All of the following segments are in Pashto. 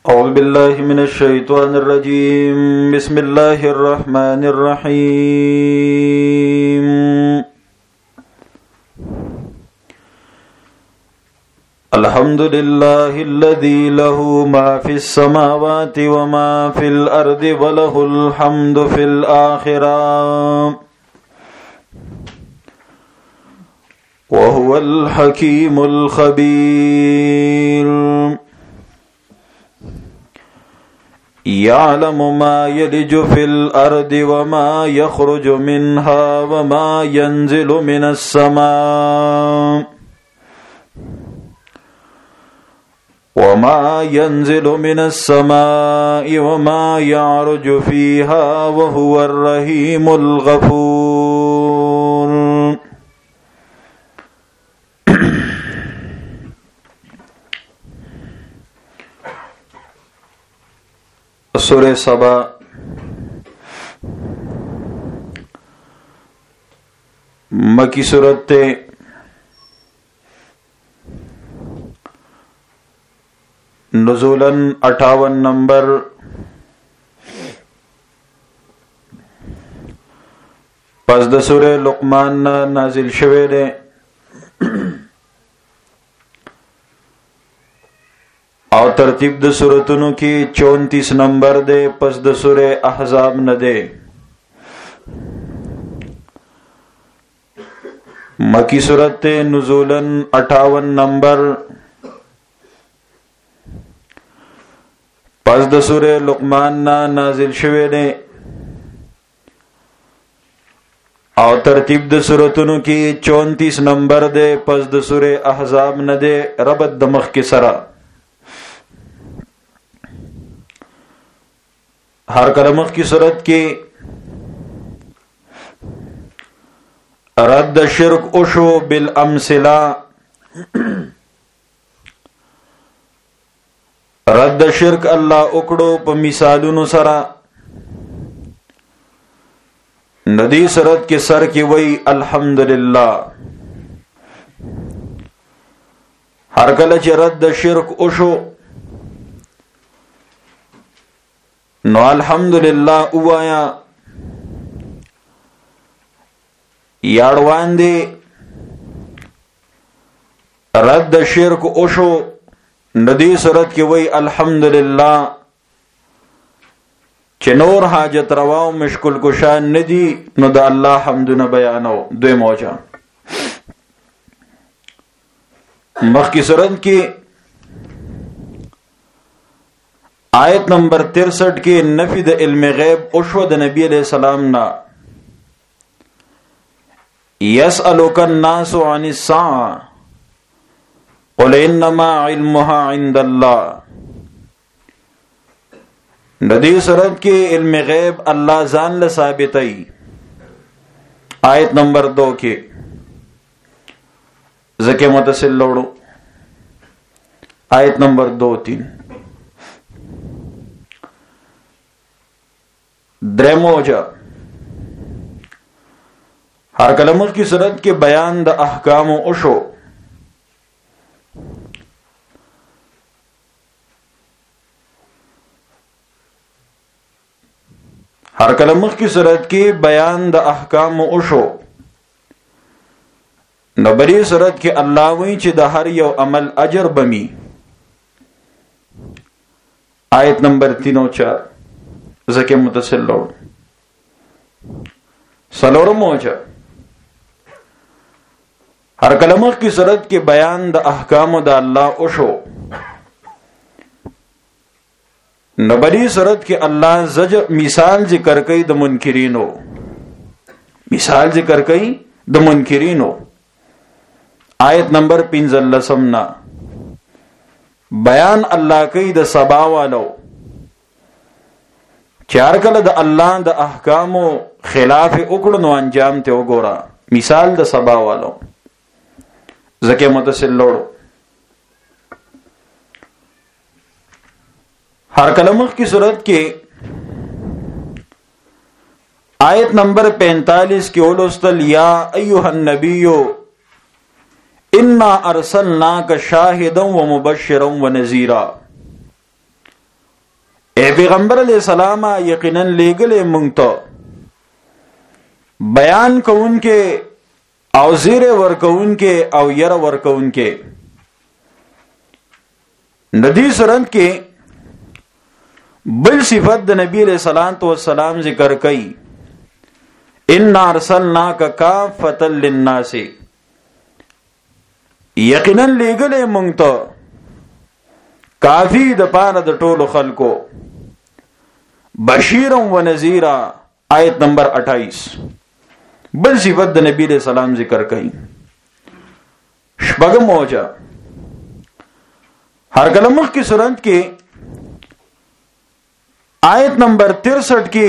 أعوذ بالله من الشيطان الرجيم. بسم الله الرحمن الرحيم. الحمد لله الذي له ما في السماوات وما في الأرض وله الحمد في الآخرة وهو الحكيم الخبير. يعلم ما يلج في الأرض وما يخرج منها وما ينزل من السماء وما يعرج فيها وهو الرحيم الغفور. سورہ سبا مکی سورت تے نزولاً 58 نمبر پس د سورہ لقمان نازل شوه دے. او ترتیب د سورتونو کی 34 نمبر دے پس د سورہ احزاب نه دے. مکی سورت نزولاً 58 نمبر پس د سورہ لقمان نازل شوه دے. او ترتیب د سورتونو کی 34 نمبر دے پس د سورہ احزاب نه دے. ربط د مخ کی سرا ہر کلمخ کی صورت کی رد شرک اشو بالامثلہ، رد شرک اللہ اکڑو پا مثالونو سرا. ندی صورت کے سر کی وی الحمدللہ. ہر کلچ رد شرک اشو نو الحمدللہ اوایا یاڑوان دے رد شرک اوشو ندی صورت کی وی الحمدللہ چنور حاجت رواو مشکل کشان ندی نو دا اللہ حمدن بیانو. دوی موجہ مخ کی صورت کی آیت نمبر 63 کی نفی د علم غیب اشو د نبی علیہ السلام نا. یسألک الناس عن الساعة قل انما علمها عند اللہ. ندی صورت کی علم غیب اللہ زان لثابتی. آیت نمبر 2 کی زکی متصل لوڑو. آیت نمبر 2-3 درموجہ ہر کلمہ کی صورت کے بیان دا احکام و اشو. ہر کلمہ کی صورت کی بیان دا احکام و اشو. نبری صورت کے اللہ وی چی دا ہر یو عمل اجر بمی. آیت نمبر 3-4 زکی متصل لوڑ. سلورم موجہ ہر کلمہ کی صورت کے بیان دا احکام دا اللہ اشو. نبری صورت کے اللہ زجر مثال ذکر کئی دا منکرینو. مثال ذکر کئی دا منکرینو. آیت نمبر 15 بیان اللہ کئی دا سبا والو چار کل دا اللہ دا احکامو خلاف اکڑنو انجام تے وگورا. مثال دا سبا والو زکی متصل لوڑو. ہر کلمخ کی صورت کے آیت نمبر 45 کی اولوستل یا ایوہ النبیو انا ارسلناک شاہدا و مبشرا و نذیرا. اے پیغمبر علیہ السلام یقینا لېږلې مونږ ته بیان کوونکې او زیر ورکوونکې او ير ورکوونکې. ندی صورت کې بل صفت د نبی علیہ الصلوۃ والسلام ذکر کړي. ان ارسلناک کافۃ للناس، یقینا لېږلې مونږ ته کافی د پاره د ټولو خلکو، بشیرا و نذیرا. آیت نمبر 28 بل صفت د نبی علیہ السلام ذکر کړي. شپږم موجه هر کله مخ کی سورت کې آیت نمبر 63 کې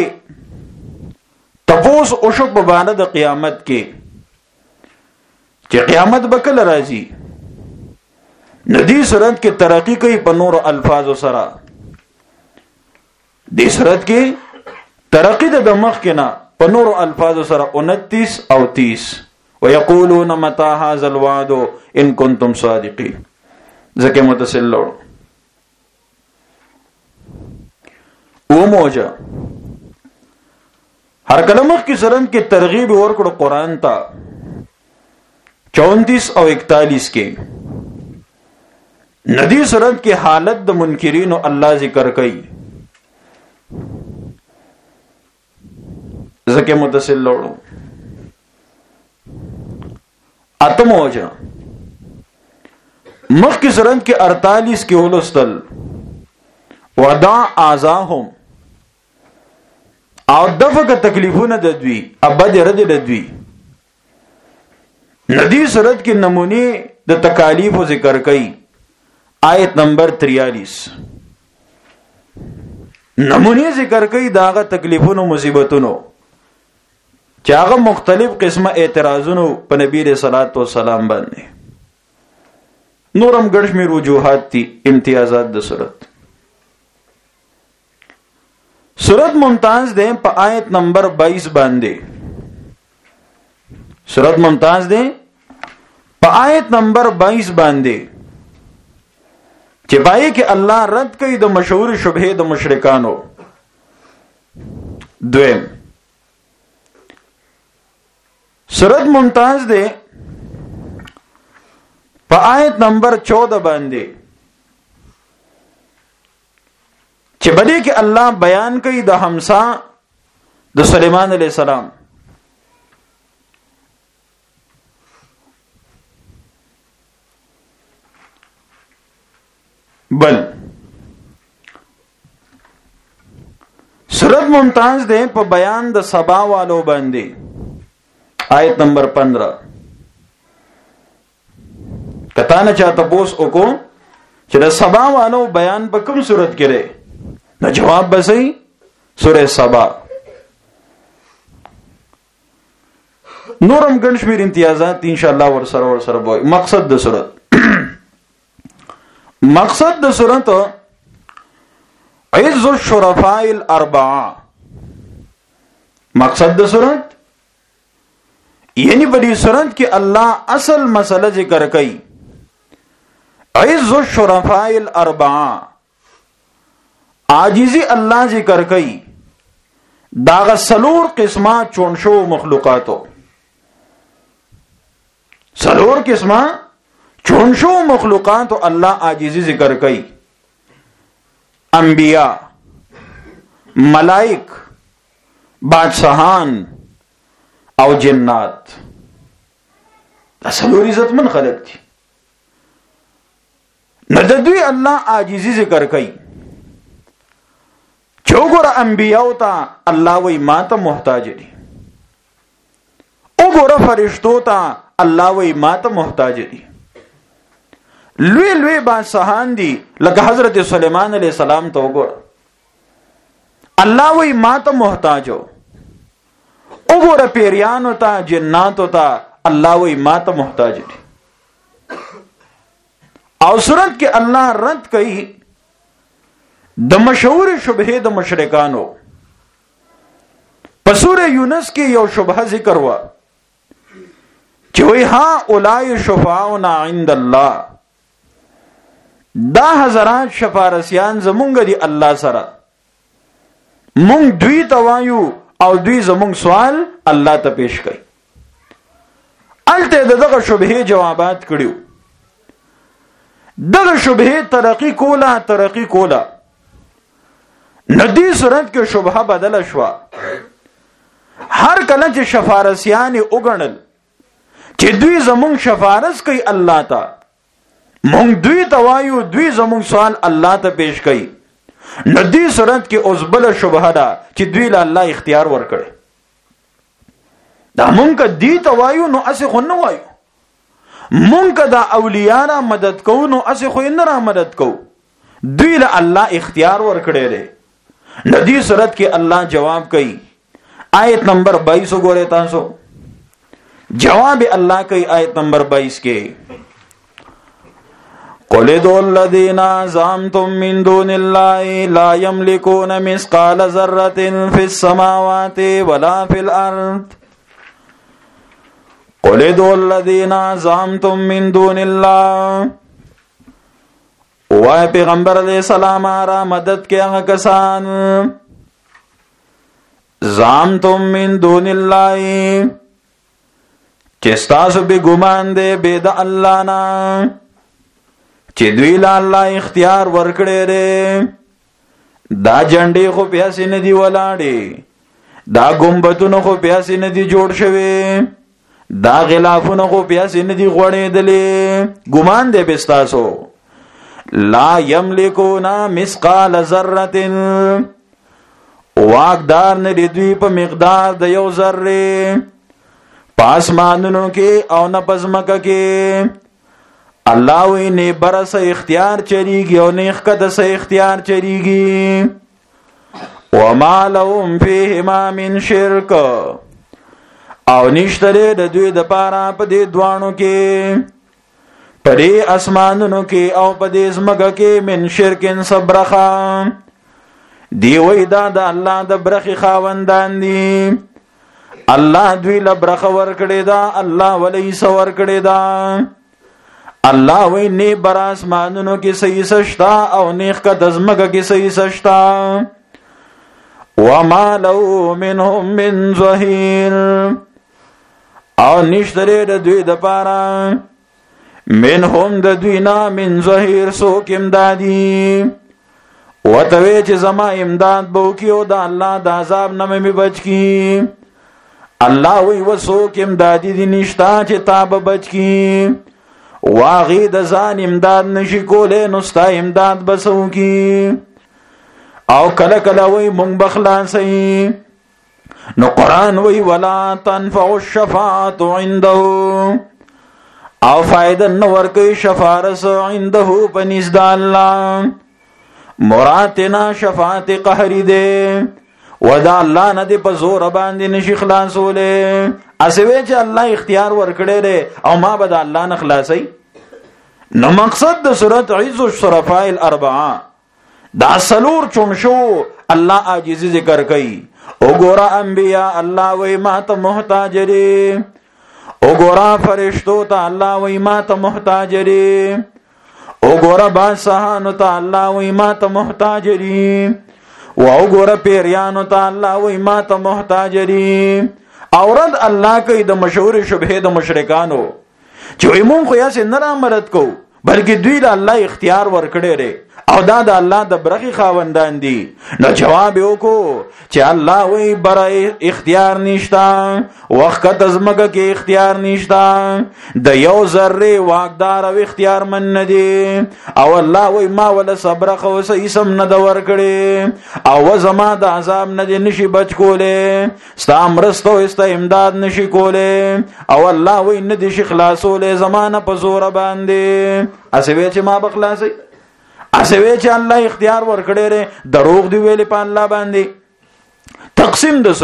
تپوس او شو په باندې د قیامت کې چې قیامت به کله راځي. ندی سورت کې ترقی کوي په نور الفاظ سره. دې سورت کې ترقی د مخ کې نه په نور الفاظ سره 29 او 30 ويقولون متى هذا الوعد ان كنتم صادقين. ځکه متصل لور او موجه هر کلمه کې سرن کې ترغیب ورکړو قران ته 34 او 41 کې. ندی سورت کې حالت د منکرین او الله ذکر کوي. ځکه متصل لورو اتم وجه مخ کی سورت کې 48 کې ولستل ودع اعزاهم او دفق تکلیفونه د دوی ابد رد د دوی. ندی سورت کې نمونه د تکالیف ذکر کړي. آیت نمبر 43 نمونه ذکر کړي داغه تکلیفونو مصیبتونو چې هغه مختلف قسمه اعتراضونو په نبی رسول الله والسلام باندې. نورم ګرځمي وجوهات دي امتیازات د صورت. صورت ممتاز ده په آیت نمبر 22 باندې. صورت ممتاز ده په آیت نمبر 22 باندې چې پای کې الله رد کوي د مشهور شبهه د مشرکانو. دویم صورت ممتاز ده په آیت نمبر 14 باندې چې بلې کې الله بیان کوي د حمزه د سليمان عليه السلام. بل صورت ممتاز ده په بیان د سبا والو باندې. آیت نمبر 15 کته نه چاته پوس وکړو چې د سبا والو بیان په کوم صورت کې لري. نو جواب به صحیح سورہ سبا. نورم ګڼ شمیر امتیازات ان شاء الله ور سره وای. مقصد د صورت مقصد د صورت عز الشرفاء الاربعه. مقصد د صورت یعنی بلی صورت کې الله اصل مسله ذکر کوي. عز الشرفاء الاربعه عاجزی الله ذکر کوي داغه سلور قسمه چونشو مخلوقاتو. سلور قسمه چونشو مخلوقاتو الله عاجزی ذکر کوي. انبیاء، ملائک، بادشاہان او جنات. دا سلور عزت من خلق دي. نو د دوی الله عاجزی ذکر کوي. چوغور انبیاء ته الله وی ما ته محتاج دي. وګوره فرشتو ته الله وی ما ته محتاج دي. لوی لوی بادشاہان دي لکه حضرت سلیمان علیہ السلام ته وګوره الله وی ما ته محتاج. وګوره پیریانو ته جناتو ته الله وی ما ته محتاج دي. او صورت کې الله رد کوي د مشهور شبهه د مشرکانو. په سورہ یونس کې یو شبهه ذکر وا چې وی ها اولای شفاعنا عند الله. دا حضرات شفارسیان زمونږ دي الله سره. مونږ دوی توایو او دوی زمونږ سوال الله ته پیش کوي. الته دغه شبهه جوابات کړیو. دغه شبهه ترقی کولا ندی صورت کې شبهه بدل شوا. هر کله چې شفارسیان وګڼل چې دوی زمونږ شفارس کوي الله ته، مونږ دوی توایو دوی زمونږ سوال الله ته پیش کوي، ندی صورت کې اوس بل شبهه ده چې دوی له الله اختیار ورکړي. دا مونږ دی توایو نو اسې خو نه وایو، مونږ دا اولیاء را مدد کوو نو اسې خو نه را مدد کوو، دوی له الله اختیار ورکړي لري. ندی صورت کې الله جواب کوي. آیت نمبر 22 وګورئ تاسو. جواب الله کوي آیت نمبر 22 کې، قل ادعوا الذين زعمتم من دون الله لا يملكون مثقال ذرة في السماوات ولا في الأرض. قل ادعوا الذين زعمتم من دون الله. وای پیغمبر علیہ السلام را مدد کې هغه کسان زعمتم من دون الله چې تاسو به ګمان دې به د الله نه چې دوی له الله اختیار ورکړي لري. دا جنډې خو پیاسې نه دی ولاړې، دا ګمبتونه خو پیاسې نه دی جوړ شوي، دا غلافونه خو پیاسې نه دی غوړېدلې. ګمان دې به تاسو لا یملکون مثقال ذره، واقدار نه دوی په مقدار د یو ذره پاسمانونو کې او نه پزمکه کې. الله وی نه برس اختیار چریږي او نه خکد سه اختیار چریږي. وما لهم فيهما من شرک، او نشتره د دوی د پاره په دې دوانو کې، پدې اسمانونو کې او پدې زمګه کې من شرکن صبرخا. دی وی دا د الله د برخي خاوندان دي، الله دوی له برخه ورکړي دا، الله ولې سور کړي دا. الله وی نه بر اسمانونو کې صحیح سشتا او نیخ کا دزمګه کې صحیح سشتا. وما له منهم من ظهير، او نشتره د دوی د پاره منهم د دوی نه من ظهير سوک امدادي. وتوی چې زما امداد بو کیو دا الله د عذاب نه مې بچ کی. الله وی وسوک امدادي دي نشتا چې تاب بچ کی. واغی د ځان امداد نشي کوله نو ستا امداد بسو کی. او کله کله وی مونږ بخلاصي. نو قران وی ولا تنفع الشفاعه عنده، او فائدہ نور کوي شفارس عنده پنځ د الله. مراتنا شفاعت قهری دے ودا الله نه دی په زور باندې نشي خلاصوله. اسوي چې الله اختیار ورکړي لري او ما به د الله نه خلاصي. نو مقصد د سورۃ عز الشرفاء الاربعه دا سلور چون شو الله عاجزي ذکر کوي. وګوره انبیاء الله وای ما ته محتاج دي، وګوره فرشتو ته الله وای ما ته محتاج دي، وګوره بادشاہانو ته الله وای ما ته محتاج دي، وګوره پیریانو ته الله وای ما ته محتاج دي. اورد الله کوي د مشهور شبهه د مشرکانو چې وای مونږ خو یې نه را مدد کوو، بلکې دوی له الله اختیار ورکړي لري او دا د الله د برخي خاوندان دي. نو جواب وکړو چې الله وی برای اختیار نشتا، وخت ازمګه کې اختیار نشتا، د یو ذره واقدار او اختیار من ندي. او الله وی ما ول صبر خو سم نه د ورکړي او زما د عذاب نه نشي بچ کوله، ستا امرستو است امداد نشي کوله. او الله وی نه دي شي خلاصوله زمانه په زور باندې. اسوي چې ما بخلاصي، اسوي چې الله اختیار ورکړي لري، دروغ دی ویلې په الله باندې. تقسیم د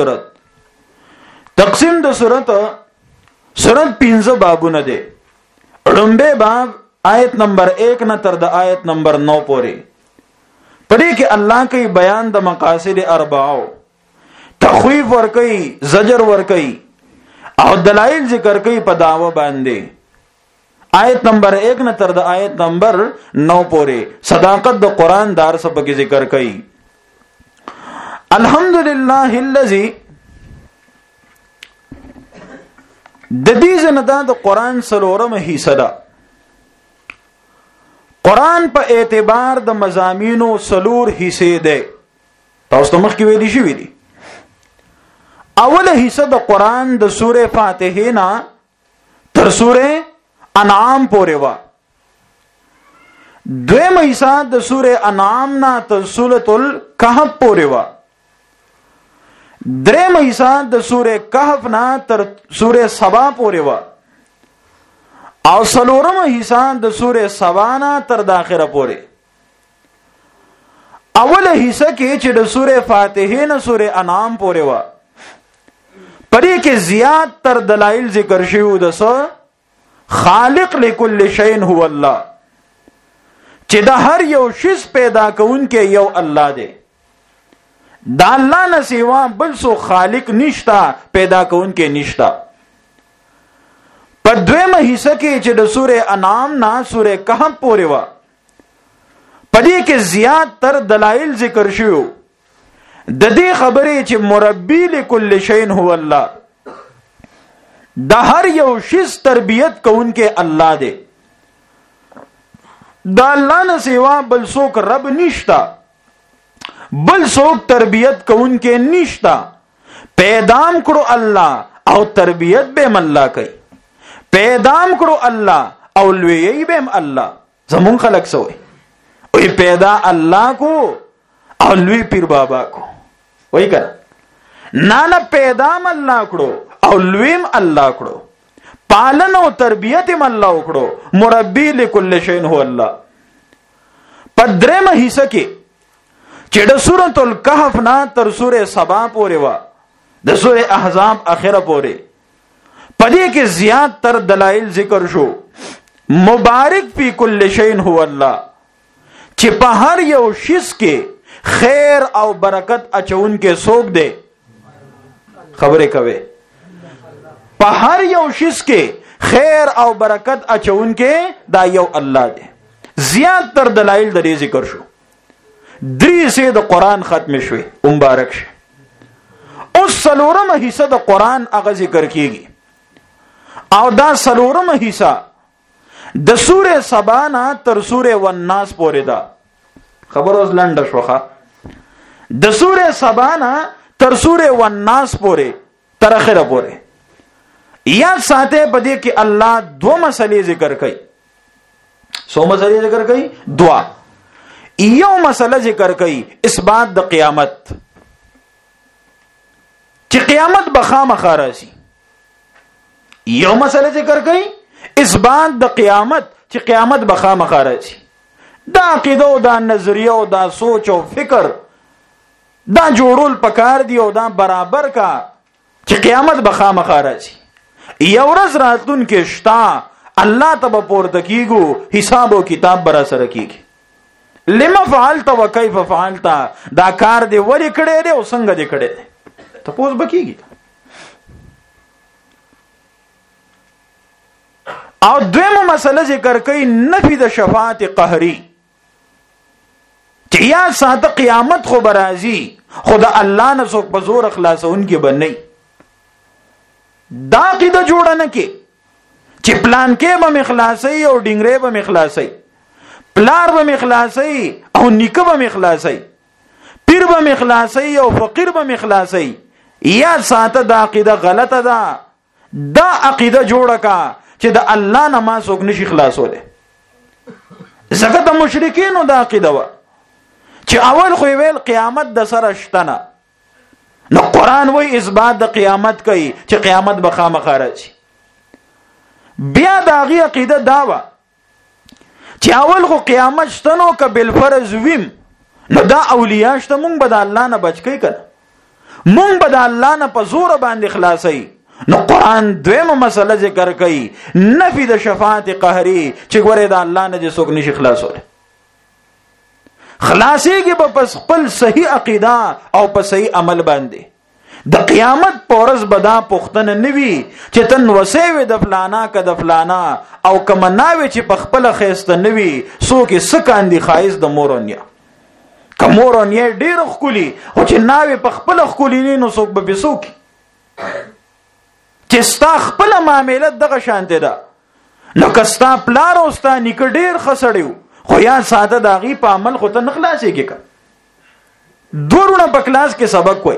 سورت 15 بابونه دي. لومبه باب آیت نمبر 1 نه تر د آیت نمبر 9 پورې پدې کې الله کوي بیان د مقاصد اربعو، تخویف ور کوي، زجر ور کوي او دلایل ذکر کوي په دعوه باندې. آیت نمبر 1 نه تر د آیت نمبر 9 پورې صداقت د قران دار سبق ذکر کړي. الحمدلله الذي د دې زنده د قران سلورمه حصہ ده. قران په اعتبار د مضامینو سلور حصے ده. تاسو ته مخکې ویلي شوی دي. اوله حصہ د قران د سوره فاتحه نه تر سوره انعام پورې و. دویمه حصہ د سوره انعام نه تر سورۃ الکهف پورې و. دریمه حصہ د سوره کهف نه تر سوره سبا پورې و. او سلورمه حصہ د سوره سبا نه تر د اخره پورې. اوله حصہ کې چې د سوره فاتحه نه سوره انعام پورې و پدې کې زیات تر دلایل ذکر شوی د خالق لكل شيء هو الله چې د هر یو شی پیدا کونکي یو الله دی. دا الله نه سیوا بل څو خالق نشتا، پیدا کونکي نشتا. په دویمه حصہ کې چې د سوره انعام نه سوره کهف پورې و پدې کې زیات تر دلایل ذکر شوی د دې خبرې چې مربی لكل شيء هو الله، د هر یو شی تربیت کوونکې الله دی. د الله نه سیوا بل څوک رب نشتا، بل څوک تربیت کوونکې نشتا. پیدام کړو الله او تربیت به الله کوي. پیدام کړو الله او لوی به الله. زمون خلق سوې وي پیدا الله کو او لوی پیر بابا کو وای کړه نه پیدام الله کړو او لویم الله کړو، پالن او تربیت هم الله وکړو. مربی لكل شيء هو الله. په درېمه حصہ کې چې د سورۃ الکهف نه تر سورې سبا پورې و د سورې احزاب اخره پورې پدې کې زیات تر دلایل ذکر شو. مبارک فی کل شیء هو الله چې په هر یو شی کې خیر او برکت اچون کې څوک دی. خبره کوي په هر یو شی کې خیر او برکت اچون کې دا یو الله دی. زیات تر دلایل د دې ذکر شو. درې سه د قران ختم شوي مبارک شه. اوس سلورمه حصہ د قران هغه ذکر کیږي او دا سلورمه حصہ د سوره سبا نه تر سوره والناس پورې ده. خبر اوس لنډه شوخه. د سوره سبا نه تر سوره والناس پورې تر اخره پورې یا ساته پدې کې الله دو مسلې ذکر کړي. سو مسلې ذکر کړي دعا. یو مسله ذکر کړي اثبات د قیامت چې قیامت بخامخا راشي. یو مسله ذکر کړي اثبات د قیامت چې قیامت بخامخا راشي. دا عقیده او دا نظریه او دا سوچ او فکر دا جوړول پکار دی او دا برابر کا چې قیامت بخامخا راشي. یو ورځ راتلون کې شتا الله تبا پورته کیږو، حساب او کتاب برا سره کیږي. لما فعلت وكيف فعلت، دا کار دی ولی کړي دی او څنګه دی کړي دی ته پوس بکیږي. او دویمه مسله ذکر کوي نفی د شفاعت قهری چې یا ساته قیامت خو برازي خدا الله نه څوک په زور اخلاصون کې بنئ. دا قیده جوړه نه کې چې پلان کې به مخلاصي او ډنګره به مخلاصي، پلار به مخلاصي او نیکه به مخلاصي، پیر به مخلاصي او فقیر به مخلاصي. یا ساته دا عقیده غلطه ده. دا عقیده جوړه کا چې د الله نه ما څوک نشي خلاصوله. زکه د مشرکین دا عقیده و چې اول خو ویل قیامت د سره شتنه، نو قران وای اثبات د قیامت کوي چې قیامت به خامخا راځي. بیا دا غي عقیده دا و چې اول خو قیامت شتنو ک بل فرض ویم، نو دا اولیاء شته مونږ به د الله نه بچ کی کړه، مونږ به د الله نه په زور باندې خلاصي. نو قران دویمه مسله ذکر کوي نفی د شفاعت قهری چې ګوره د الله نه څوک نشي خلاصول. خلاصيږي په خپل صحیح عقیده او په صحیح عمل باندې. د قیامت پورز بدا پختنه نوي چې تن وسوي د فلانا ک د فلانا او کمناوي چې په خپل خيسته نوي سو کې سکاندي خایز د مورونیا کمورن یې ډیر خولي خو چې ناوې په خپل خولي نو څوک به بسوک چې ستا خپل معاملې دغه شانته ده نو کستا پلار او ستا نیک ډیر خسړیو خو یا ساده داغي په عمل خو ته نخلاصې کې کا دورونه په کلاس کې سبق وای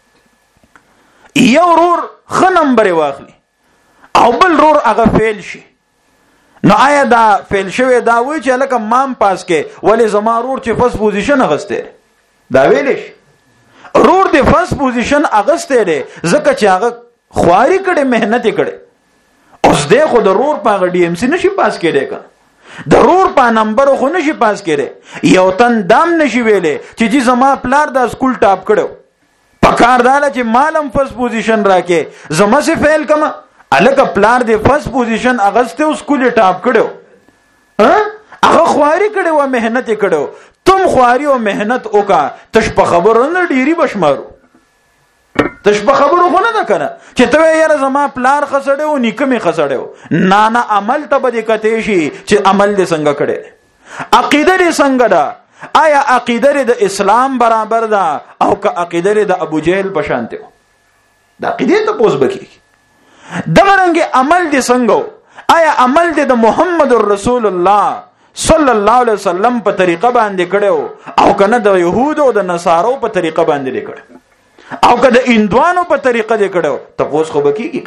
یو رور خ نمبر واخلي او بل رور هغه فیل شي نو آیا دا فیل شوی دا وای چې لکه مام پاس کې ولې زما رور چې فرست پوزیشن اغسته دا ویلش رور د فرست پوزیشن اغسته دی ځکه چې هغه خواري کړي مهنت کړي اوس دې خو د رور په ډي ام سي نشي پاس کېږي کا د رور په نمبر خو نشي پاس کېږي یو تن دام نشي ویلې چې زما پلار دا سکول ټاپ کړو پکار داله چې مالم فرست پوزیشن راکې زما سي فیل کما الکه پلار دې فرست پوزیشن اغسته سکول ټاپ کړو هغه خواري کړي و مهنت کړو تم خواري او مهنت وکا تش په خبرو نه ډيري بشمارو تش په خبرو خو نه ده کنه چې ته یې زما پلار خسړیو نیکمه خسړیو نه عمل ته بده کته شي چې عمل دې څنګه کړي عقیده دې څنګه ده آیا عقیده د اسلام برابر ده او که عقیده د ابو جهل بشانته دا عقیده ته پوس بکی دغرنګ عمل دې څنګه آیا عمل دې د محمد رسول الله صلی الله علیه وسلم په طریقه باندې کړو او کنه د يهودو او د نصارو په طریقه باندې کړو او کده اندوانو په طریقه دې کړو تاسو خو بکیږي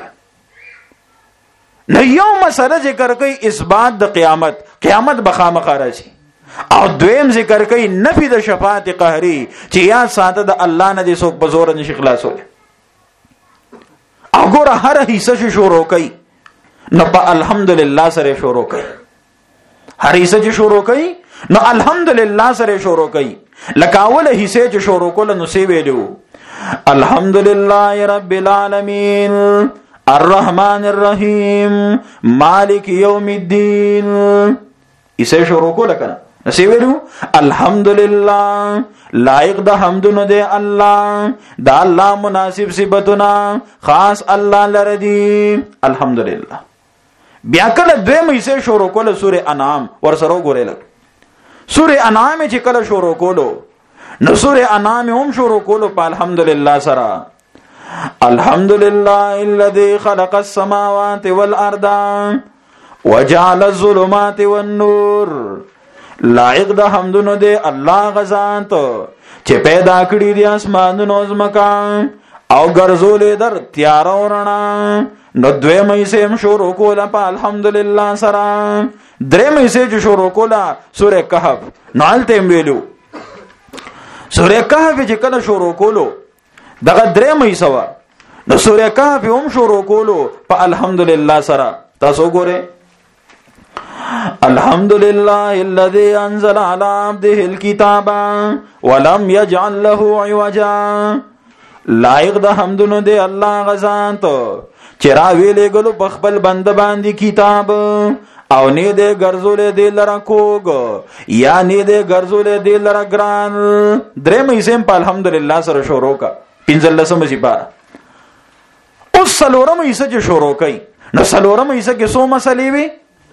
نه یو مسله ذکر کوي اثبات د قیامت بخامخ راځي او دویم ذکر کوي نفي د شفاعت قهري چې یا ساده د الله نه دې څوک په زور نشي خلاصول او ګوره هر حصہ شروع کوي نو په الحمدلله سره شروع کوي هر حصہ چې شروع کوي نو الحمدلله سره شروع کوي لکه اوله حصہ چې شروع کول نو سی ویلو الحمدلله رب العالمین الرحمن الرحیم مالک یوم الدین اسے شروع کو لکنه نسی ویلو الحمدلله لائق د حمدونو دی الله دا الله مناسب صفاتونه خاص الله لردی الحمدلله بیا کله دویم اسے شروع کول سوره انعام ورسره ګورل سوره انعام چې کله شروع کولو نو سوره انعام هم شروع کولو په الحمدلله سره الحمدلله الذي خلق السماوات والارض وجعل الظلمات والنور لائق د حمدونو دی الله غزانت چې پیدا کړی دي اسمانونو زمکا او ګرځولې در تیار ورنا نو دوی مې سم شروع کوله په الحمدلله سره درې مې سم شروع کوله سوره کهف نالته ویلو سوره کهف چې کله شروع کولو دغه درې مې سوا نو سوره کهف هم شروع کولو په الحمدلله سره تاسو ګوره الحمدلله الذي انزل على عبده الكتاب ولم يجعل له عوجا لائق د حمدونو دی الله غزانت چې را ویلې ګلو په خپل بند باندې کتاب او نه دې ګرځولې دې لره کوګ یا نه دې ګرځولې دې لره ګران درې مې سم په الحمدلله سره شروع کا پنځلسمه سپاره اوس سلورم یې چې شروع کړي نو سلورم یې کې څو مسلې وي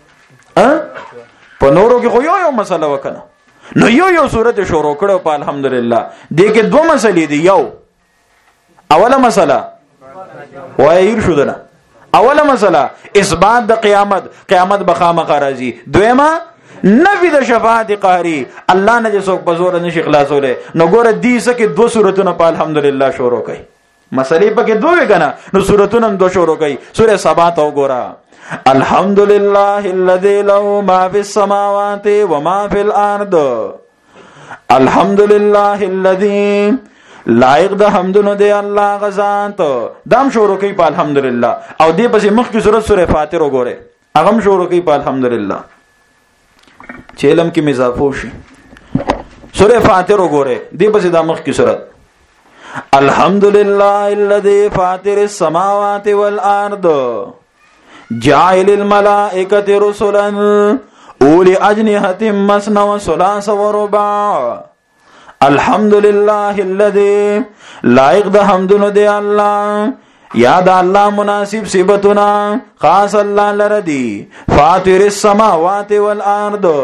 په نورو کې خو یو مسله وکنه نو یو سورته شروع کړو په الحمدلله دې کې دوه مسلې دي یو اوله مسله وایي شو ده اوله مسله اثبات د قیامت بخامخ راځي دویمه نفي د شفاعت قهري الله نه څوک په زور نشي خلاصوله نو ګوره دې سکه دوه سورتونه په الحمدلله شروع کړي مسلې پکې دوه کنه نو سورتونه دوه شروع کړي سوره سبا ته وګوره الحمدلله الذي له ما في السماوات وما في الارض الحمدلله الذي لائق د حمدونو دی الله غزانت دام شروع کوي په الحمدلله او دې پسې مخکې سوره فاتحه وګوره هغه شروع کوي په الحمدلله چیلم کې مضافو شي سوره فاتحه وګوره دې پسې د مخکې سوره الحمدلله الذي فاطر السماوات والارض جاعل الملائكه رسلا اولي اجنحه مثنى وثلاث ورباع الحمدلله الذي لائق د حمدونو دی الله یا د الله مناسب صفاتونه خاص الله لردی فاطر السماوات والارض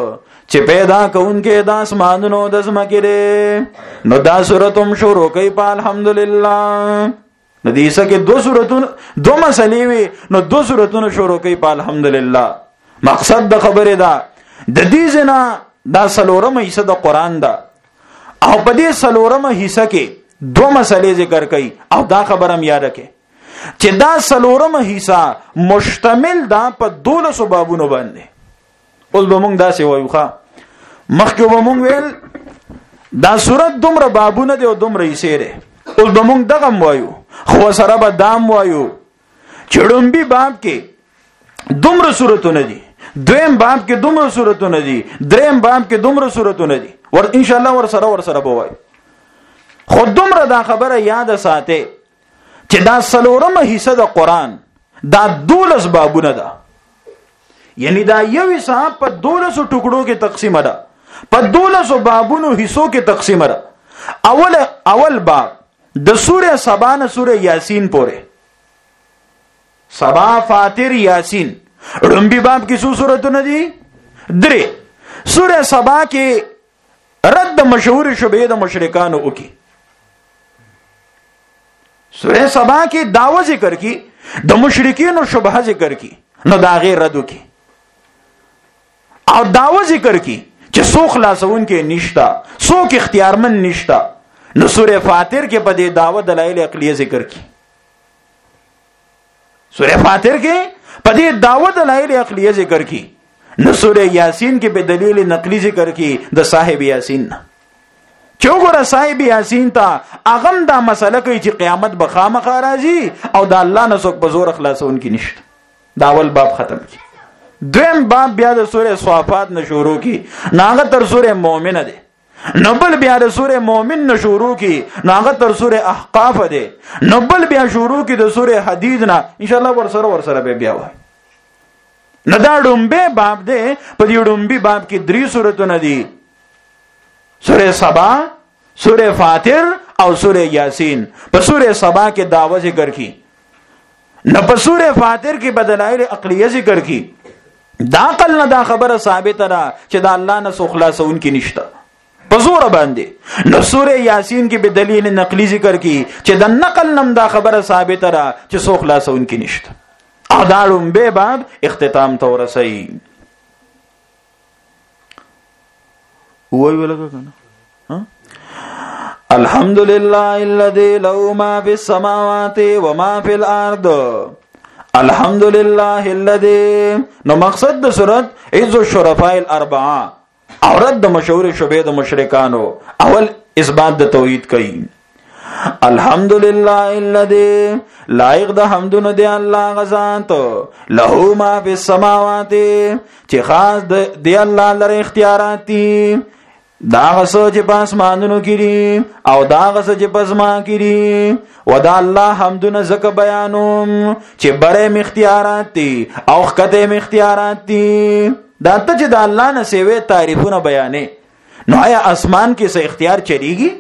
چې پیدا کوونکې د اسمانونو د ځمکې دی. نو دا سورۃ هم شروع کوي په الحمدلله. نو دې څخه دو سورتونه دو مسلې وي، نو دو سورتونه شروع کوي په الحمدلله. مقصد د خبره ده د دې زنا دا سلورمه حصہ د قران ده، او په دې سلورمه حصہ کې دو مسلې ذکر کوي. او دا خبره هم یاد کړئ چې دا سلورمه حصہ مشتمل ده په 12 بابونو باندې. اوس به موږ دا څه وایو ښا، مخکې به موږ ویل دا سورۃ دومره بابونه دي او دومره حصے دي. اوس به موږ دغه وایو، خو سره به دام وایو چې لومبي باب کې دومره سورتونه دي، دویم باب کې دومره سورتونه دي، دریم باب کې دومره سورتونه دي. ور ان شاء الله ور سره به وایو. خو دومره دا خبره یاد ساتئ چې دا سلورمه حصہ د قران دا 12 بابونه ده، یعنی دا یو حصہ په 12 ټوکړو کې تقسیم ده، په 12 بابونو حصو کې تقسیم ده. اول باب د سوره سبا نه سوره یاسین پورې، سبا فاتر یاسین. لومبي باب کې څو سورتونه دي؟ 3. سوره سبا کې رد مشهور شبهه د مشرکانو وکي. سوره سبا کې داوا ذکر کی د مشرکین شبهه ذکر کی، نو دا غیر رد وکي. او داوا ذکر کی چې سو خلاصون کې نشتا، سو کې اختیارمن نشتا. نو سوره فاتر کې په دې داوا دلایل عقلیه ذکر کی. سوره فاتر کې په دې داوا دلایل عقلیه ذکر کی. نو سوره یاسین کې په دلیل نقلی ذکر کی د صاحب یاسین. چوغره صاحب یاسین ته اغم دا مسله کوي چې قیامت به خامخا راځي او د الله نه څوک په زور خلاصون کې نشته. دا اول باب ختم کی. دویم باب بیا د سوره صافات نه شروع کی، ناغه تر سوره مؤمنه ده. نبل بیا د سوره مؤمن نه شروع کی، ناغه تر سوره احقاف ده. نبل بیا شروع کی د سوره حدید نه. ان شاء الله ور سره به بیا وای. نه دا ډومبه باب ده. په دې ډومبي باب کې 3 سورته دي، سوره سبا، سوره فاتر او سوره یاسین. په سوره سبا کې دعوه ذکر کی، نه په سوره فاتر کې بدلایل عقلیه ذکر کی. دا عقل نه دا خبره ثابت ده چې د الله نه سو خلاصون کې نشته په زور باندې. نو سوره یاسین کې به دلیل نقلی ذکر کی چې د نقل نم دا خبره ثابت ده چې سو خلاصون کې نشته. اذالم به باب اختتام ته ورسي. وای ولګه کنه الحمدلله الذي له ما في السماوات وما في الارض. الحمدلله الذي، نو مقصد د سورۃ عز الشرفاء الاربعه او رد مشهور شبهه د مشرکانو. اول اثبات د توحید کوي. الحمدلله الذي، لایق د حمدونه دی الله غزاد، له ما في السماوات، چې خاص دی الله لره اختیارات دي. دا غسو چې په اسمانونو کې دي او دا غسو چې په زما کې دي. و دا الله حمدونه زکه بیانوم چې بره اختیارات دي او خکته اختیارات دي. دا ته چې د الله نه سیوي تعریفونه بیانې، نو آیا اسمان کې څه اختیار چلیږي؟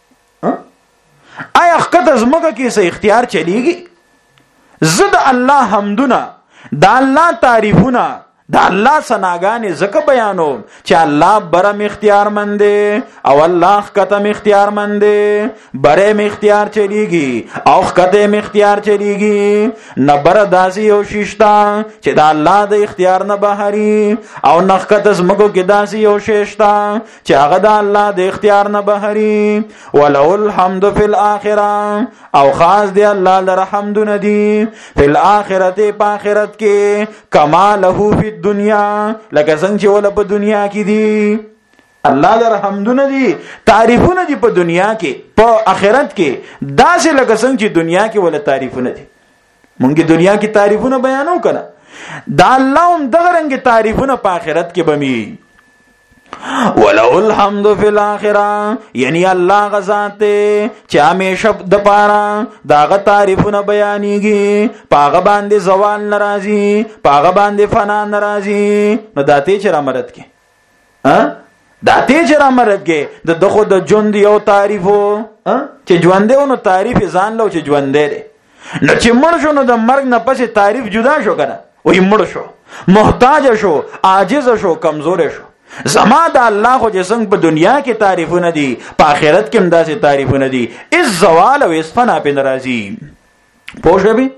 آیا خکته زمکه کې څه اختیار چلیږي؟ زد الله حمدونه، دا الله تعریفونه، دا الله ثناګانې زکه بیانوم چې الله برم اختیار مند او الله خکته اختیار مند. بره اختیار چلیږي او خکته اختیار چلیږي. نه بر داسي او شیشتا چې دا الله د اختیار نه بهري، او نه خکته زمکو کې داسي او شیشتا چې هغه د الله د اختیار نه بهري. ولو الحمد فی الاخره، او خاص دی الله لره حمدونه دي فی الاخرته، په آخرت کې، کما له فی دنیا، لکه څنګه چې ول په دنیا کې دي. الله در حمدونه دي، تعریفونه دي په دنیا کې، په آخرت کې داسې لکه څنګه چې دنیا کې ول تعریفونه دي. مونږ دنیا کې تعریفونه بیانو کنه، دا الله هم دغه رنګ تعریفونه په آخرت کې بمي. ولو الحمد فی الاخره، یعنی الله غزاد چې همیشه د پاره داغه تعریفونه بیانېږي، پاغه باندې زوال ناراضي، پاغه باندې فنا ناراضي. نو داته چې رامرد کې داته چې رامرد کې د دغه د ژوند یو تعریفو چې ژوند دی، نو تعریف ځان لو چې ژوند دی. نو چې مړ شو نو د مرګ نه پسې تعریف جدا شو کنه، وای مړ شو، محتاج شو، عاجز شو، کمزور شو. زما د الله خو جسنګ په دنیا کې تعریفونه دي په آخرت کې هم داسې تعریفونه دي اس زوال او اس فنا په ناراضي پوښبي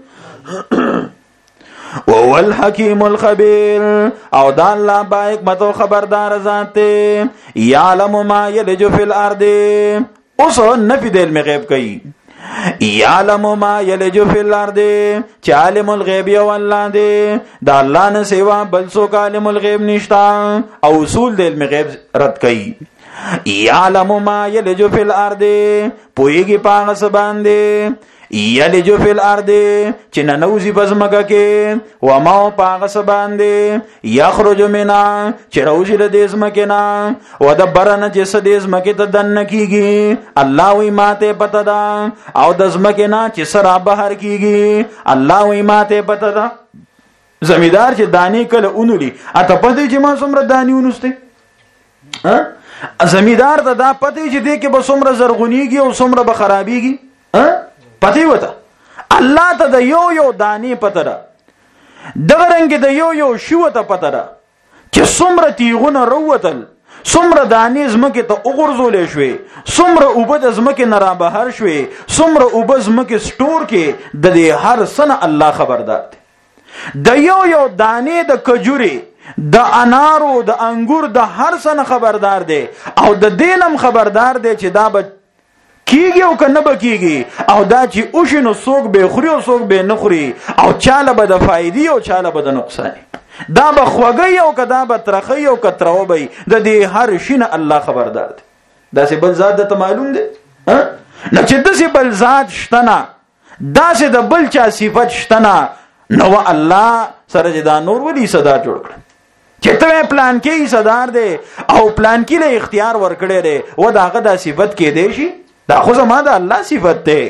وهو الحکیم الخبیر او دا الله با حکمت او خبردار ذات یعلم ما یلج فی الارض اوس نفی د علم غیب کوي یعلم ما یلج فی الارض چې عالم الغیب یو الله دی دا الله نه سوا بل څوک عالم الغیب نشتا او اصول د علم غیب رد کوي یعلم ما یلج فی الارض پویږي پاغه سباندې یلج فی الارض چې ننوزی بزمګه کې و ما پاغه سباندې یخرج منا چې روزی د دزمکه نا و د برن چې د دزمکه ته دن کیږي الله وی ماته پته دا او د دزمکه نا چې سرا بهر کیږي الله وی ماته پته دا زمیدار چې دانی کله اونولي اته پته چې ما څومره دانی ونسته ها زمیدار ته دا پته چې دې کې به څومره زرغونیږي او څومره به خرابيږي ها پته وته الله ته د یو دانی پته ده دغه رنګ د یو شو ته پته ده چې څومره تیغونه وروتل څومره دانی زمکه ته وګرځولې شوې څومره وبد زمکه نه را بهر شوې څومره وبد زمکه سٹور کې د دې هر سنه الله خبردار دی د یو دانی د کجوري د انارو د انګور د هر سنه خبردار دی او د دینم خبردار دی چې دا به کیږي او کنه به کیږي او دا چې اوشنو څوک به خوري او څوک به نه خوري او چاله به د فائدې او چاله به د نقصان دا به خوږی او کدا به ترخی او کترو به د دې هر شینه الله خبردار دی دا سه بل ذات ته معلوم دی نه چې د سه بل ذات شتنه دا سه د بل چا صفت شتنه نو الله سره دا نور ولي صدا جوړ کړ چې ته پلان کې صدر دی او پلان کې له اختیار ورکړي دی و داغه د صفت کې دی شي دا خو زما د الله صفت ده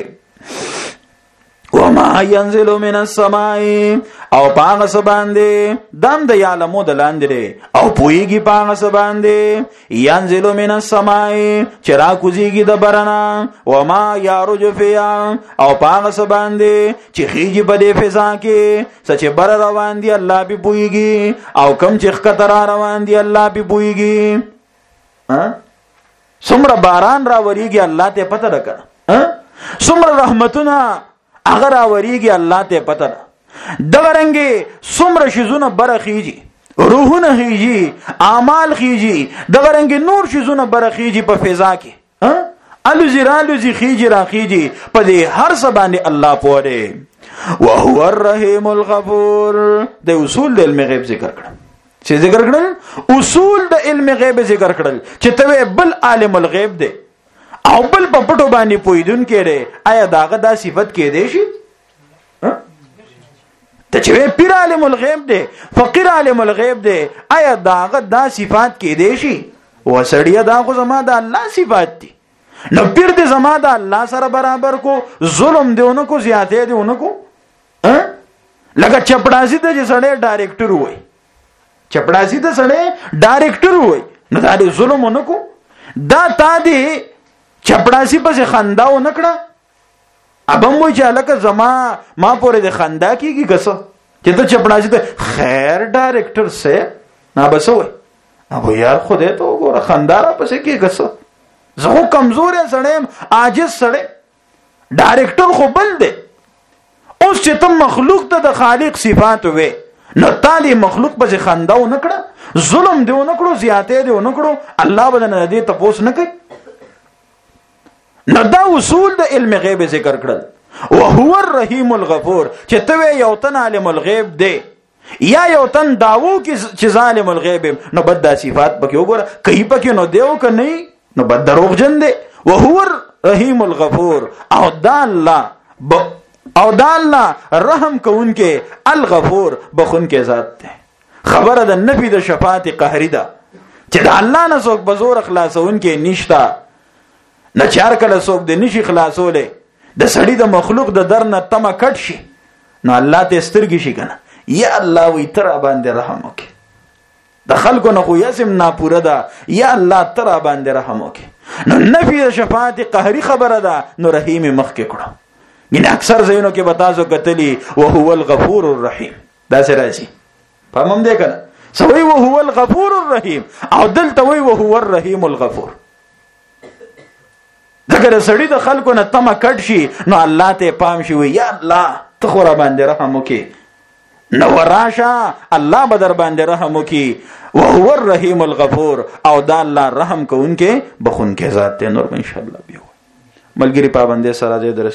وما ينزل من السماء او پاغه سباندې دم د یعلمو د لاندې او پويږي پاغه سباندې ينزل من السماء چرا کوزيږي د برنا وما يرج فيها او پاغه سباندې چې خيږي په دې فضا کې سچ بر روان دي الله به پويږي او کم چې خطر روان دي الله به پويږي ها څومره باران را وریږي الله ته پته ده کنه څومره رحمتونه هغه را وریږي الله ته پته ده دغه رنګي څومره شیزونه برخیږي روحونه خيږي اعمال خيږي دغه رنګي نور شیزونه برخیږي په فضا کې الوزرالوزی خيږي را خيږي په دې هر څه باندې الله پوره وهو الرحیم الغفور د اصول د علم غیب ذکر کړم چې ذکر کړل اصول د علم غیب ذکر کړل چې ته بل عالم الغیب دی او بل په پټو باندې پویدون کړي آیا داغه دا صفت کې دی شي ته چې پیر عالم الغیب دی فقیر عالم الغیب دی آیا داغه دا صفات کې دی شي وسړیا دا خو زما د الله صفات دي نو پیر دې زما د الله سره برابر کو ظلم دیونه کو زیاته دیونه کو لکه چپړاسي ته چې سړی ډایرکټر وای چپړاسي ته سړی ډایرکټر وای نو دا دې ظلم ونکو دا تا دې چپړاسي په خندا ونکړه ابم وای چې لکه زما ما پورې د خندا کیږي کسه چې ته چپړاسي ته خیر ډایرکټر سه نه بسوي ابو یار خدای ته وګوره خندا را پسې کې کسه زه کمزور سړیم عاجز سړی ډایرکټر خو بل دی اوس چې ته مخلوق ته د خالق صفات وې نو تا دې مخلوق په خندا و نکړه ظلم دی و نکړو زیاته دی و نکړو الله بدن دې تپوس نه کوي نو دا اصول د علم غیب ذکر کړل وهو الرحیم الغفور چې ته یو تن عالم الغیب دی یا یو تن داوو چې ظالم الغیب نو بد صفات پکې وګوره کوي پکې نو دیو ک نه نو بد دروغجن دی وهو الرحیم الغفور او دا الله رحم کوونکې الغفور بخونکې ذات دی خبره د نفي د شفاعت قهري ده چې د الله نه څوک بزور خلاصونکې نشتا نه چار کله څوک د نشي خلاصولې د سړی د مخلوق د در نه تمه کټ شي نو الله ته سترګې شي کنه یا الله وی تر باندې رحم وکي د خلکو نه خو یاسم ناپوره ده یا الله تر باندې رحم وکي نو نفي د شفاعت قهري خبره ده نو رحیم مخ کې کړو ګینه اکثر زینو کې بتاسو کتلی او هو الغفور الرحیم دا سره شي فهمم دې کنه سوي وهو الغفور الرحیم او دلته وی وهو الرحیم الغفور. ځکه سړی د خلکو نه تمه کټ شي نو الله ته پام شي وي یا الله ته خو را باندې رحم وکي، نو راشه الله به در باندې رحم وکي. وهو الرحیم الغفور او دا الله رحم کوونکې بخونکې ذات دی. نور ان شاء الله بیا ملګری پابندې سره دې درس